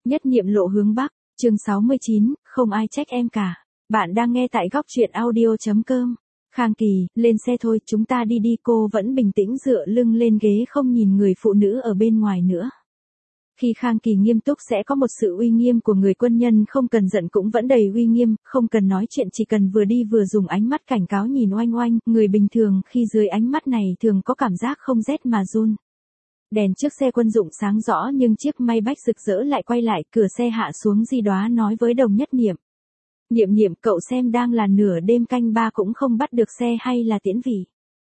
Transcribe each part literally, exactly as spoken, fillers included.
Nhất niệm lộ hướng Bắc, chương sáu mươi chín, không ai trách em cả. Bạn đang nghe tại góc truyện audio.com. Khang Kỳ, lên xe thôi, chúng ta đi đi. Cô vẫn bình tĩnh dựa lưng lên ghế không nhìn người phụ nữ ở bên ngoài nữa. Khi Khang Kỳ nghiêm túc sẽ có một sự uy nghiêm của người quân nhân không cần giận cũng vẫn đầy uy nghiêm, không cần nói chuyện chỉ cần vừa đi vừa dùng ánh mắt cảnh cáo nhìn oanh oanh, người bình thường khi dưới ánh mắt này thường có cảm giác không rét mà run. Đèn trước xe quân dụng sáng rõ nhưng chiếc Maybach rực rỡ lại quay lại, cửa xe hạ xuống. Di Đoá nói với Đồng Nhất Niệm. Niệm Niệm, cậu xem đang là nửa đêm canh ba cũng không bắt được xe hay là tiễn vị.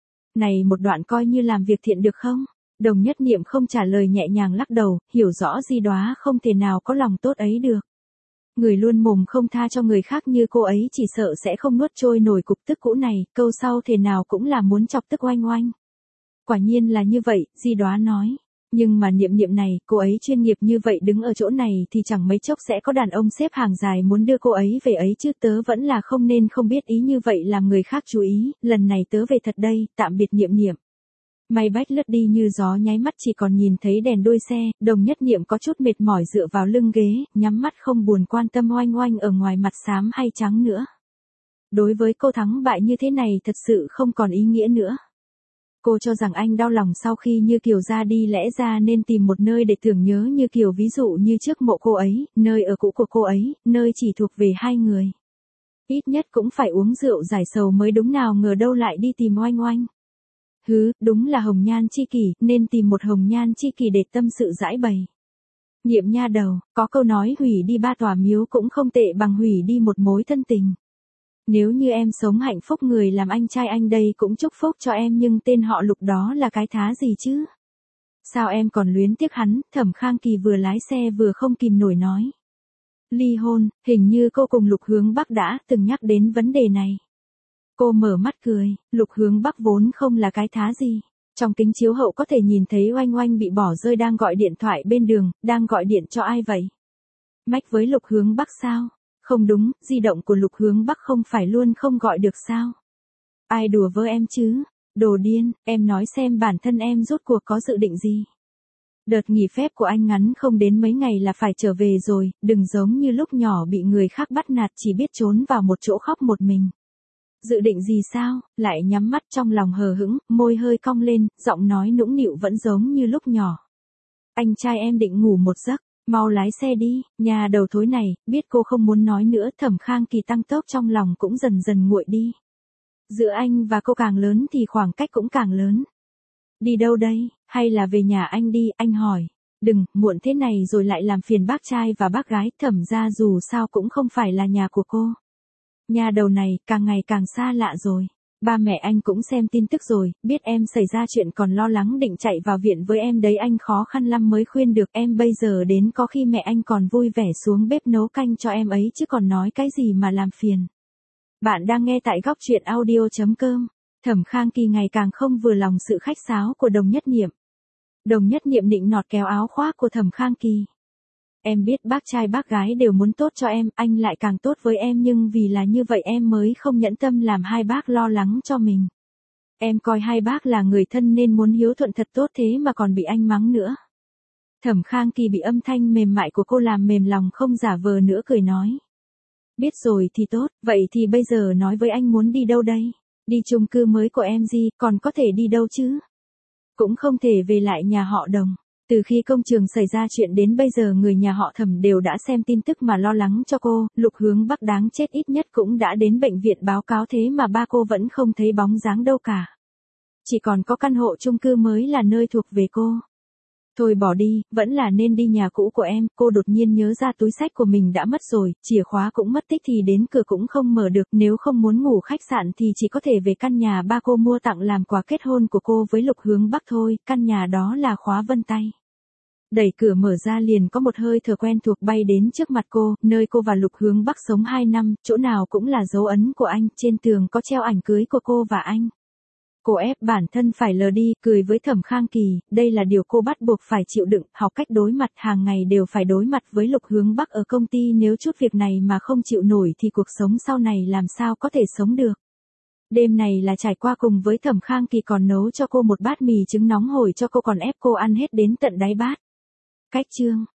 Này một đoạn coi như làm việc thiện được không? Đồng Nhất Niệm không trả lời, nhẹ nhàng lắc đầu, hiểu rõ Di Đoá không thể nào có lòng tốt ấy được. Người luôn mồm không tha cho người khác như cô ấy chỉ sợ sẽ không nuốt trôi nổi cục tức cũ này, câu sau thể nào cũng là muốn chọc tức oanh oanh. Quả nhiên là như vậy, Di Đoá nói. Nhưng mà Niệm Niệm này, cô ấy chuyên nghiệp như vậy đứng ở chỗ này thì chẳng mấy chốc sẽ có đàn ông xếp hàng dài muốn đưa cô ấy về ấy chứ, tớ vẫn là không nên không biết ý như vậy làm người khác chú ý, lần này tớ về thật đây, tạm biệt Niệm Niệm. Maybach lướt đi như gió, nháy mắt chỉ còn nhìn thấy đèn đuôi xe. Đồng Nhất Niệm có chút mệt mỏi dựa vào lưng ghế, nhắm mắt không buồn quan tâm oanh oanh ở ngoài mặt xám hay trắng nữa. Đối với cô thắng bại như thế này thật sự không còn ý nghĩa nữa. Cô cho rằng anh đau lòng sau khi Như Kiều ra đi, lẽ ra nên tìm một nơi để tưởng nhớ Như Kiều, ví dụ như trước mộ cô ấy, nơi ở cũ của cô ấy, nơi chỉ thuộc về hai người. Ít nhất cũng phải uống rượu giải sầu mới đúng, nào ngờ đâu lại đi tìm oanh oanh. Hứ, đúng là hồng nhan chi kỷ, nên tìm một hồng nhan chi kỷ để tâm sự giải bày. Niệm nha đầu, có câu nói hủy đi ba tòa miếu cũng không tệ bằng hủy đi một mối thân tình. Nếu như em sống hạnh phúc, người làm anh trai anh đây cũng chúc phúc cho em, nhưng tên họ Lục đó là cái thá gì chứ? Sao em còn luyến tiếc hắn? Thẩm Khang Kỳ vừa lái xe vừa không kìm nổi nói. Ly hôn, hình như cô cùng Lục Hướng Bắc đã từng nhắc đến vấn đề này. Cô mở mắt cười, Lục Hướng Bắc vốn không là cái thá gì. Trong kính chiếu hậu có thể nhìn thấy oanh oanh bị bỏ rơi đang gọi điện thoại bên đường, đang gọi điện cho ai vậy? Mách với Lục Hướng Bắc sao? Không đúng, di động của Lục Hướng Bắc không phải luôn không gọi được sao? Ai đùa với em chứ? Đồ điên, em nói xem bản thân em rốt cuộc có dự định gì? Đợt nghỉ phép của anh ngắn không đến mấy ngày là phải trở về rồi, đừng giống như lúc nhỏ bị người khác bắt nạt chỉ biết trốn vào một chỗ khóc một mình. Dự định gì sao? Lại nhắm mắt trong lòng hờ hững, môi hơi cong lên, giọng nói nũng nịu vẫn giống như lúc nhỏ. Anh trai em định ngủ một giấc. Mau lái xe đi, nhà đầu thối này, biết cô không muốn nói nữa. Thẩm Khang Kỳ tăng tốc, trong lòng cũng dần dần nguội đi. Giữa anh và cô càng lớn thì khoảng cách cũng càng lớn. Đi đâu đây, hay là về nhà anh đi, anh hỏi. Đừng, muộn thế này rồi lại làm phiền bác trai và bác gái. Thẩm ra dù sao cũng không phải là nhà của cô. Nhà đầu này, càng ngày càng xa lạ rồi. Ba mẹ anh cũng xem tin tức rồi, biết em xảy ra chuyện còn lo lắng định chạy vào viện với em đấy, anh khó khăn lắm mới khuyên được em, bây giờ đến có khi mẹ anh còn vui vẻ xuống bếp nấu canh cho em ấy chứ còn nói cái gì mà làm phiền. Bạn đang nghe tại góc truyện audio.com. Thẩm Khang Kỳ ngày càng không vừa lòng sự khách sáo của Đồng Nhất Niệm. Đồng Nhất Niệm nịnh nọt kéo áo khoác của Thẩm Khang Kỳ. Em biết bác trai bác gái đều muốn tốt cho em, anh lại càng tốt với em, nhưng vì là như vậy em mới không nhẫn tâm làm hai bác lo lắng cho mình. Em coi hai bác là người thân nên muốn hiếu thuận thật tốt, thế mà còn bị anh mắng nữa. Thẩm Khang Kỳ bị âm thanh mềm mại của cô làm mềm lòng, không giả vờ nữa, cười nói. Biết rồi thì tốt, vậy thì bây giờ nói với anh muốn đi đâu đây? Đi chung cư mới của em gì, còn có thể đi đâu chứ? Cũng không thể về lại nhà họ Đồng. Từ khi công trường xảy ra chuyện đến bây giờ người nhà họ Thẩm đều đã xem tin tức mà lo lắng cho cô. Lục Hướng Bắc đáng chết ít nhất cũng đã đến bệnh viện báo cáo, thế mà ba cô vẫn không thấy bóng dáng đâu cả. Chỉ còn có căn hộ chung cư mới là nơi thuộc về cô. Thôi bỏ đi, vẫn là nên đi nhà cũ của em. Cô đột nhiên nhớ ra túi xách của mình đã mất rồi, chìa khóa cũng mất tích thì đến cửa cũng không mở được. Nếu không muốn ngủ khách sạn thì chỉ có thể về căn nhà ba cô mua tặng làm quà kết hôn của cô với Lục Hướng Bắc thôi. Căn nhà đó là Khóa Vân Tay. Đẩy cửa mở ra liền có một hơi thở quen thuộc bay đến trước mặt cô, nơi cô và Lục Hướng Bắc sống hai năm, chỗ nào cũng là dấu ấn của anh, trên tường có treo ảnh cưới của cô và anh. Cô ép bản thân phải lờ đi, cười với Thẩm Khang Kỳ, đây là điều cô bắt buộc phải chịu đựng, học cách đối mặt, hàng ngày đều phải đối mặt với Lục Hướng Bắc ở công ty, nếu chút việc này mà không chịu nổi thì cuộc sống sau này làm sao có thể sống được. Đêm này là trải qua cùng với Thẩm Khang Kỳ còn nấu cho cô một bát mì trứng nóng hổi cho cô, còn ép cô ăn hết đến tận đáy bát. Cách chương